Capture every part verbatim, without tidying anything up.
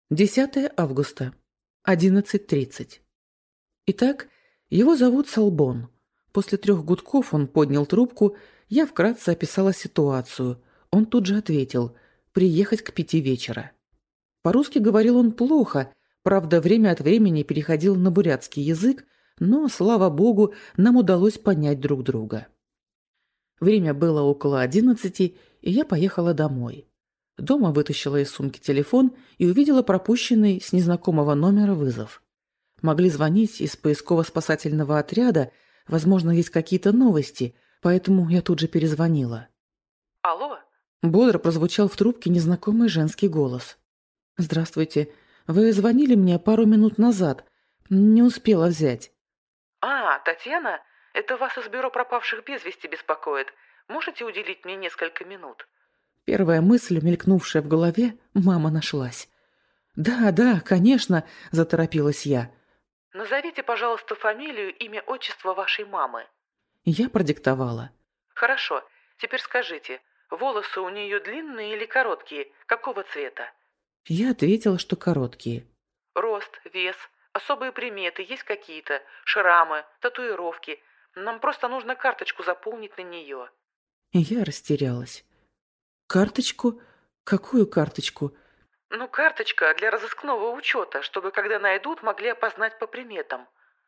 десятое августа, одиннадцать тридцать. Итак, его зовут Солбон. После трех гудков он поднял трубку, я вкратце описала ситуацию. Он тут же ответил: приехать к пяти вечера. По-русски говорил он плохо, правда, время от времени переходил на бурятский язык, но, слава богу, нам удалось понять друг друга. Время было около одиннадцати, и я поехала домой. Дома вытащила из сумки телефон и увидела пропущенный с незнакомого номера вызов. Могли звонить из поисково-спасательного отряда, возможно, есть какие-то новости, поэтому я тут же перезвонила. Алло? Бодро прозвучал в трубке незнакомый женский голос. «Здравствуйте. Вы звонили мне пару минут назад. Не успела взять». А, Татьяна? Это вас из бюро пропавших без вести беспокоит. Можете уделить мне несколько минут? Первая мысль, мелькнувшая в голове, мама нашлась. «Да, да, конечно», – заторопилась я. Назовите, пожалуйста, фамилию, имя, отчество вашей мамы. Я продиктовала. Хорошо. Теперь скажите, волосы у нее длинные или короткие? Какого цвета? Я ответила, что короткие. Рост, вес, особые приметы есть какие-то? Шрамы, татуировки? Нам просто нужно карточку заполнить на нее. Я растерялась. «Карточку? Какую карточку?» Ну, карточка для разыскного учета, чтобы, когда найдут, могли опознать по приметам.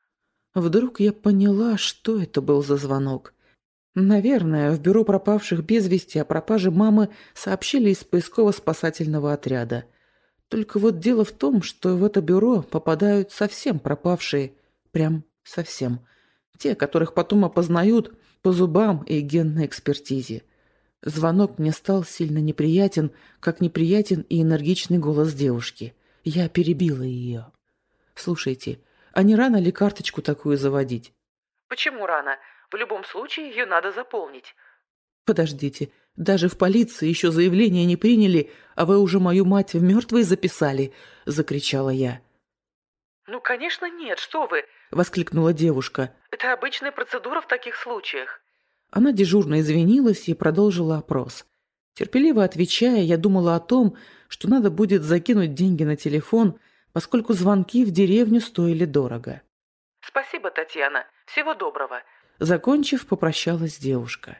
Вдруг я поняла, что это был за звонок. Наверное, в бюро пропавших без вести о пропаже мамы сообщили из поисково-спасательного отряда. Только вот дело в том, что в это бюро попадают совсем пропавшие. Прям совсем. Те, которых потом опознают по зубам и генной экспертизе. Звонок мне стал сильно неприятен, как неприятен и энергичный голос девушки. Я перебила ее. «Слушайте, а не рано ли карточку такую заводить?» Почему рано? В любом случае ее надо заполнить. «Подождите, даже в полиции еще заявление не приняли, а вы уже мою мать в мертвые записали!» – закричала я. Ну, конечно, нет, что вы! – воскликнула девушка. Это обычная процедура в таких случаях. Она дежурно извинилась и продолжила опрос. Терпеливо отвечая, я думала о том, что надо будет закинуть деньги на телефон, поскольку звонки в деревню стоили дорого. Спасибо, Татьяна. Всего доброго. Закончив, попрощалась девушка.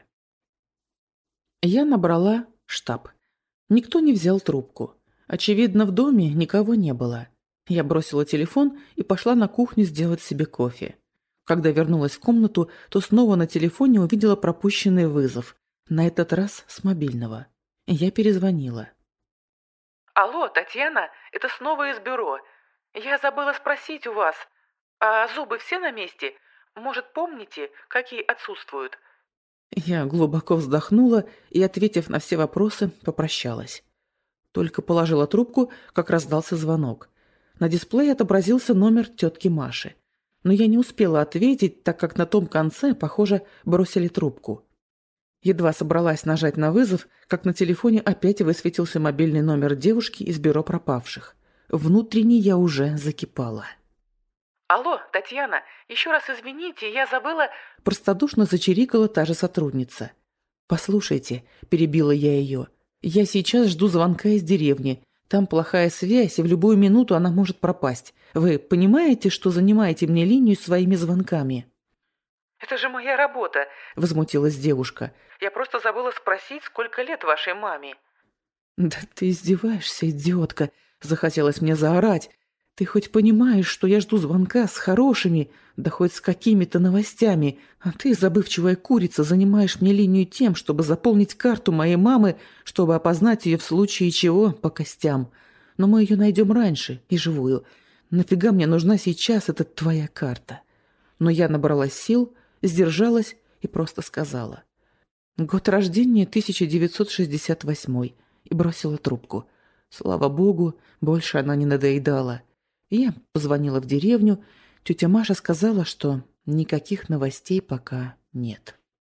Я набрала штаб. Никто не взял трубку. Очевидно, в доме никого не было. Я бросила телефон и пошла на кухню сделать себе кофе. Когда вернулась в комнату, то снова на телефоне увидела пропущенный вызов. На этот раз с мобильного. Я перезвонила. Алло, Татьяна, это снова из бюро. Я забыла спросить у вас, а зубы все на месте? Может, помните, какие отсутствуют? Я глубоко вздохнула и, ответив на все вопросы, попрощалась. Только положила трубку, как раздался звонок. На дисплее отобразился номер тетки Маши. Но я не успела ответить, так как на том конце, похоже, бросили трубку. Едва собралась нажать на вызов, как на телефоне опять высветился мобильный номер девушки из бюро пропавших. Внутренне я уже закипала. Алло, Татьяна, еще раз извините, я забыла... Простодушно зачирикала та же сотрудница. «Послушайте», – перебила я ее, – «я сейчас жду звонка из деревни. Там плохая связь, и в любую минуту она может пропасть. Вы понимаете, что занимаете мне линию своими звонками?» «Это же моя работа», – возмутилась девушка. «Я просто забыла спросить, сколько лет вашей маме». «Да ты издеваешься, идиотка», – захотелось мне заорать. «Ты хоть понимаешь, что я жду звонка с хорошими, да хоть с какими-то новостями, а ты, забывчивая курица, занимаешь мне линию тем, чтобы заполнить карту моей мамы, чтобы опознать ее в случае чего по костям. Но мы ее найдем раньше и живую. Нафига мне нужна сейчас эта твоя карта?» Но я набралась сил, сдержалась и просто сказала: «Год рождения тысяча девятьсот шестьдесят восьмой» и бросила трубку. Слава богу, больше она не надоедала. Я позвонила в деревню. Тетя Маша сказала, что никаких новостей пока нет.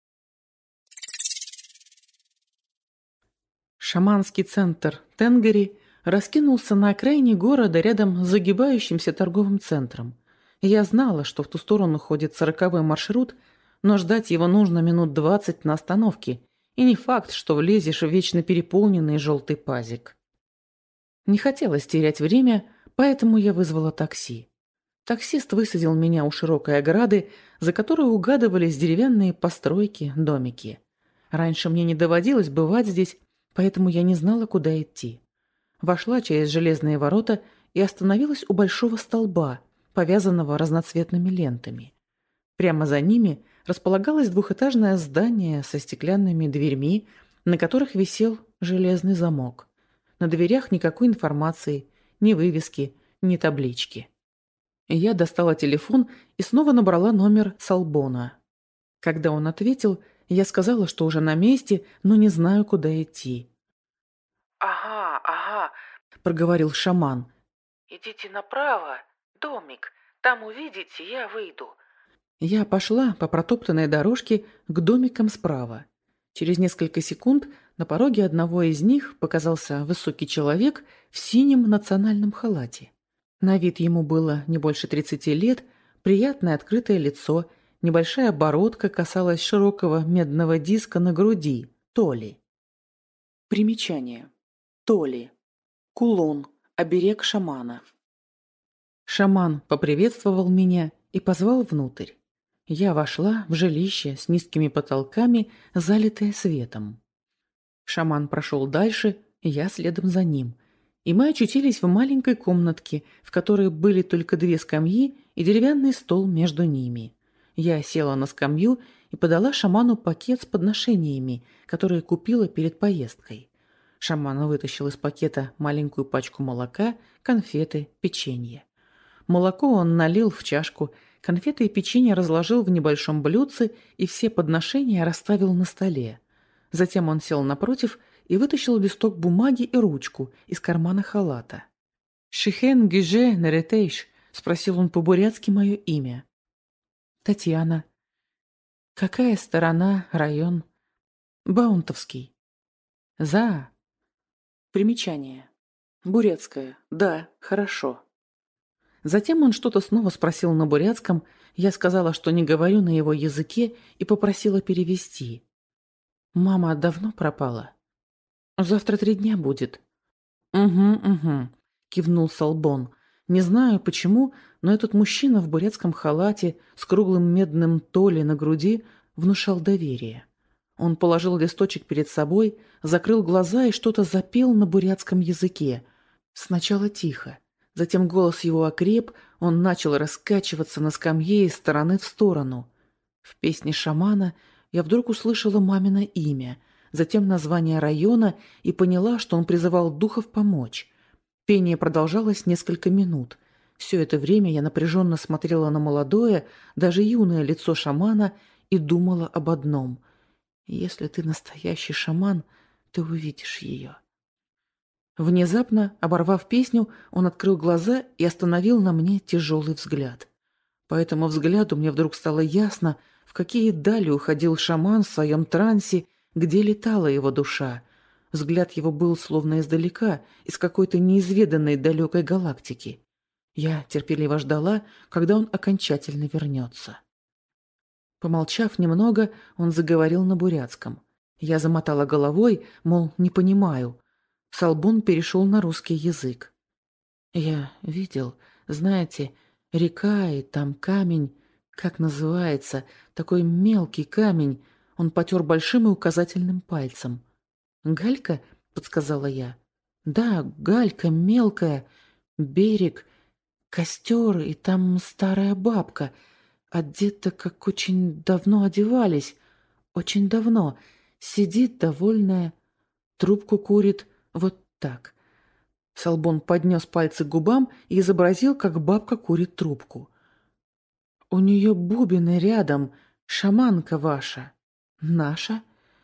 Шаманский центр Тенгери раскинулся на окраине города рядом с загибающимся торговым центром. Я знала, что в ту сторону ходит сороковой маршрут, но ждать его нужно минут двадцать на остановке, и не факт, что влезешь в вечно переполненный желтый пазик. Не хотелось терять время, поэтому я вызвала такси. Таксист высадил меня у широкой ограды, за которой угадывались деревянные постройки, домики. Раньше мне не доводилось бывать здесь, поэтому я не знала, куда идти. Вошла через железные ворота и остановилась у большого столба, повязанного разноцветными лентами. Прямо за ними располагалось двухэтажное здание со стеклянными дверьми, на которых висел железный замок. На дверях никакой информации, ни вывески, ни таблички. Я достала телефон и снова набрала номер Салбона. Когда он ответил, я сказала, что уже на месте, но не знаю, куда идти. «Ага, ага, — проговорил шаман. идите направо, домик, там увидите, я выйду». Я пошла по протоптанной дорожке к домикам справа. Через несколько секунд на пороге одного из них показался высокий человек в синем национальном халате. На вид ему было не больше тридцати лет, приятное открытое лицо, небольшая бородка касалась широкого медного диска на груди, толи. Примечание. Толи. Кулон, оберег шамана. Шаман поприветствовал меня и позвал внутрь. Я вошла в жилище с низкими потолками, залитое светом. Шаман прошел дальше, я следом за ним. И мы очутились в маленькой комнатке, в которой были только две скамьи и деревянный стол между ними. Я села на скамью и подала шаману пакет с подношениями, которые купила перед поездкой. Шаман вытащил из пакета маленькую пачку молока, конфеты, печенье. Молоко он налил в чашку, конфеты и печенье разложил в небольшом блюдце и все подношения расставил на столе. Затем он сел напротив и вытащил листок бумаги и ручку из кармана халата. «Шихен гиже наретейш?» — спросил он по-бурятски мое имя. «Татьяна». «Какая сторона, район?» «Баунтовский». «За». Примечание. Бурятская. Да, хорошо. Затем он что-то снова спросил на бурятском, я сказала, что не говорю на его языке, и попросила перевести. «Мама давно пропала?» «Завтра три дня будет». «Угу, угу», — кивнул Салбон. «Не знаю почему, но этот мужчина в бурятском халате с круглым медным толи на груди внушал доверие». Он положил листочек перед собой, закрыл глаза и что-то запел на бурятском языке. Сначала тихо. Затем голос его окреп, он начал раскачиваться на скамье из стороны в сторону. В песне шамана я вдруг услышала мамино имя, затем название района и поняла, что он призывал духов помочь. Пение продолжалось несколько минут. Все это время я напряженно смотрела на молодое, даже юное лицо шамана и думала об одном — если ты настоящий шаман, ты увидишь ее. Внезапно, оборвав песню, он открыл глаза и остановил на мне тяжелый взгляд. По этому взгляду мне вдруг стало ясно, в какие дали уходил шаман в своем трансе, где летала его душа. Взгляд его был словно издалека, из какой-то неизведанной далекой галактики. Я терпеливо ждала, когда он окончательно вернется. Помолчав немного, он заговорил на бурятском. Я замотала головой, мол, не понимаю. Салбон перешел на русский язык. Я видел, знаете, река и там камень, как называется, такой мелкий камень. Он потер большим и указательным пальцем. «Галька?» — подсказала я. «Да, галька мелкая, берег, костер и там старая бабка. Одета, как очень давно одевались. Очень давно. Сидит довольная, трубку курит, вот так». Салбон поднес пальцы к губам и изобразил, как бабка курит трубку. «У нее бубины рядом, шаманка ваша». «Наша?»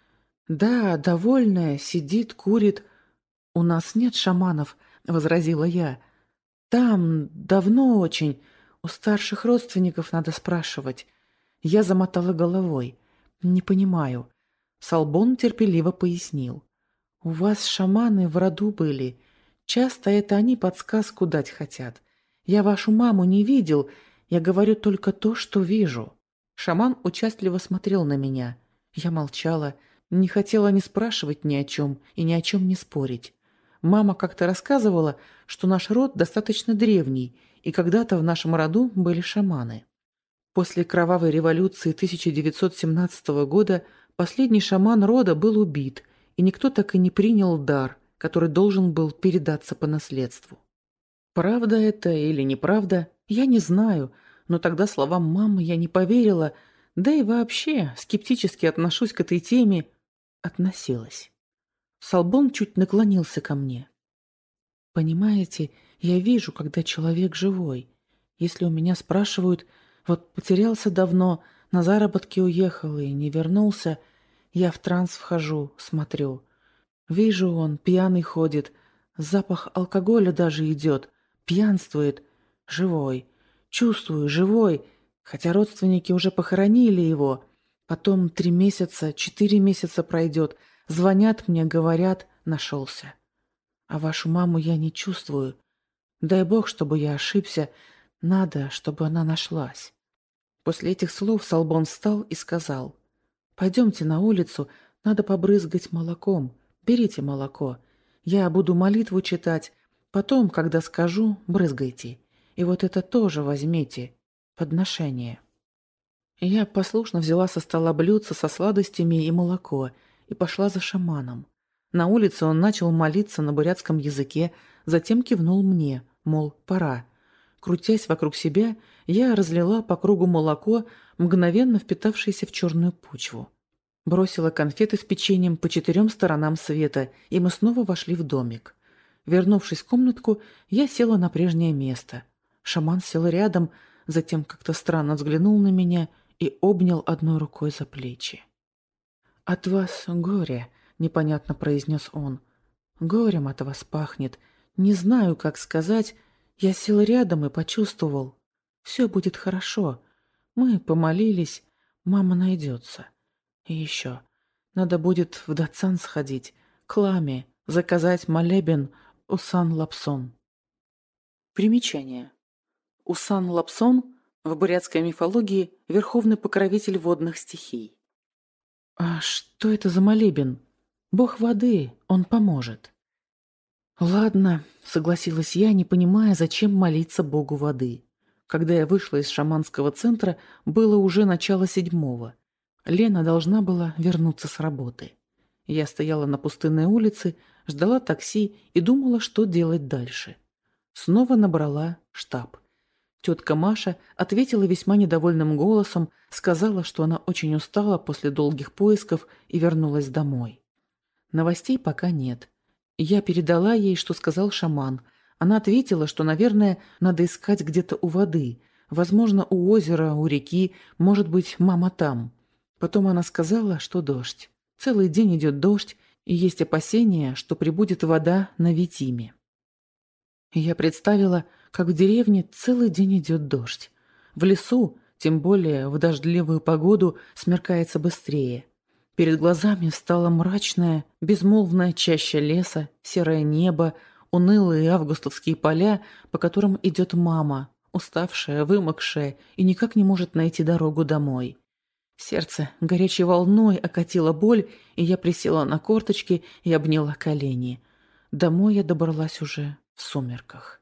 «Да, довольная, сидит, курит». «У нас нет шаманов», — возразила я. «Там давно очень. У старших родственников надо спрашивать». Я замотала головой. «Не понимаю». Салбон терпеливо пояснил. «У вас шаманы в роду были. Часто это они подсказку дать хотят. Я вашу маму не видел, я говорю только то, что вижу». Шаман участливо смотрел на меня. Я молчала, не хотела ни спрашивать ни о чем и ни о чем не спорить. Мама как-то рассказывала, что наш род достаточно древний, и когда-то в нашем роду были шаманы. После кровавой революции тысяча девятьсот семнадцатого года последний шаман рода был убит, и никто так и не принял дар, который должен был передаться по наследству. Правда это или неправда, я не знаю, но тогда словам мамы я не поверила, да и вообще скептически отношусь к этой теме. Относилась. Солбон чуть наклонился ко мне. Понимаете, я вижу, когда человек живой. Если у меня спрашивают, вот потерялся давно, на заработки уехал и не вернулся, я в транс вхожу, смотрю. Вижу, он пьяный ходит, запах алкоголя даже идет, пьянствует, живой. Чувствую, живой, хотя родственники уже похоронили его. Потом три месяца, четыре месяца пройдет, звонят мне, говорят, нашелся. А вашу маму я не чувствую. Дай бог, чтобы я ошибся, надо, чтобы она нашлась. После этих слов Солбон встал и сказал: «Пойдемте на улицу, надо побрызгать молоком. Берите молоко. Я буду молитву читать. Потом, когда скажу, брызгайте. И вот это тоже возьмите. Подношение». Я послушно взяла со стола блюдце со сладостями и молоко и пошла за шаманом. На улице он начал молиться на бурятском языке, затем кивнул мне, мол, пора. Крутясь вокруг себя, я разлила по кругу молоко, мгновенно впитавшееся в черную почву. Бросила конфеты с печеньем по четырем сторонам света, и мы снова вошли в домик. Вернувшись в комнатку, я села на прежнее место. Шаман сел рядом, затем как-то странно взглянул на меня и обнял одной рукой за плечи. «От вас горе», — непонятно произнес он. «Горем от вас пахнет. Не знаю, как сказать. Я сел рядом и почувствовал. Все будет хорошо. Мы помолились. Мама найдется. И еще. Надо будет в Датсан сходить, к ламе, заказать молебен Усан-Лапсон». Примечание. Усан-Лапсон в бурятской мифологии верховный покровитель водных стихий. «А что это за молебен? Бог воды, он поможет». «Ладно», — согласилась я, не понимая, зачем молиться Богу воды. Когда я вышла из шаманского центра, было уже начало седьмого. Лена должна была вернуться с работы. Я стояла на пустынной улице, ждала такси и думала, что делать дальше. Снова набрала штаб. Тетка Маша ответила весьма недовольным голосом, сказала, что она очень устала после долгих поисков и вернулась домой. Новостей пока нет. Я передала ей, что сказал шаман. Она ответила, что, наверное, надо искать где-то у воды. Возможно, у озера, у реки, может быть, мама там. Потом она сказала, что дождь. Целый день идет дождь, и есть опасения, что прибудет вода на Витиме. Я представила, как в деревне целый день идет дождь. В лесу, тем более в дождливую погоду, смеркается быстрее. Перед глазами стала мрачная, безмолвная чаща леса, серое небо, унылые августовские поля, по которым идет мама, уставшая, вымокшая и никак не может найти дорогу домой. Сердце горячей волной окатило боль, и я присела на корточки и обняла колени. Домой я добралась уже в сумерках.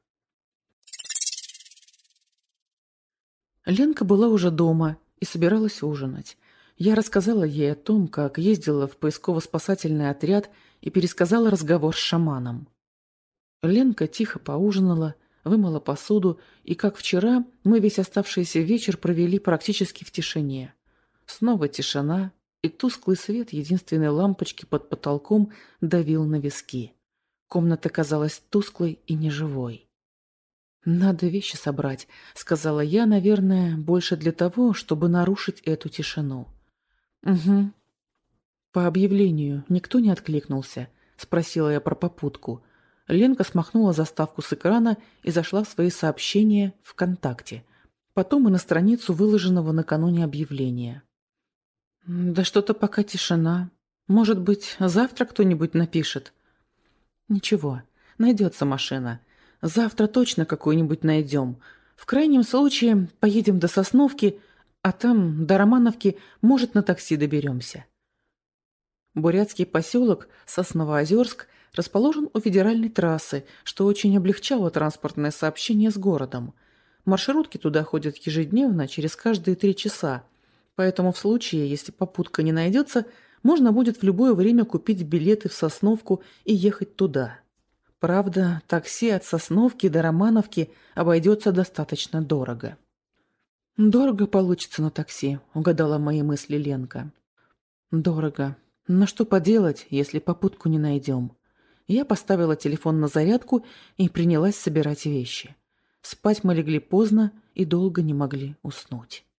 Ленка была уже дома и собиралась ужинать. Я рассказала ей о том, как ездила в поисково-спасательный отряд, и пересказала разговор с шаманом. Ленка тихо поужинала, вымыла посуду, и, как вчера, мы весь оставшийся вечер провели практически в тишине. Снова тишина, и тусклый свет единственной лампочки под потолком давил на виски. Комната казалась тусклой и неживой. «Надо вещи собрать», — сказала я, наверное, больше для того, чтобы нарушить эту тишину. «Угу». «По объявлению никто не откликнулся?» — спросила я про попутку. Ленка смахнула заставку с экрана и зашла в свои сообщения ВКонтакте. Потом и на страницу выложенного накануне объявления. «Да что-то пока тишина. Может быть, завтра кто-нибудь напишет?» «Ничего, найдется машина. Завтра точно какую-нибудь найдем. В крайнем случае поедем до Сосновки, а там до Романовки, может, на такси доберемся». Бурятский поселок Сосновоозерск расположен у федеральной трассы, что очень облегчало транспортное сообщение с городом. Маршрутки туда ходят ежедневно, через каждые три часа. Поэтому в случае, если попутка не найдется, можно будет в любое время купить билеты в Сосновку и ехать туда. Правда, такси от Сосновки до Романовки обойдется достаточно дорого. «Дорого получится на такси», — угадала мои мысли Ленка. «Дорого. Но что поделать, если попутку не найдем?» Я поставила телефон на зарядку и принялась собирать вещи. Спать мы легли поздно и долго не могли уснуть.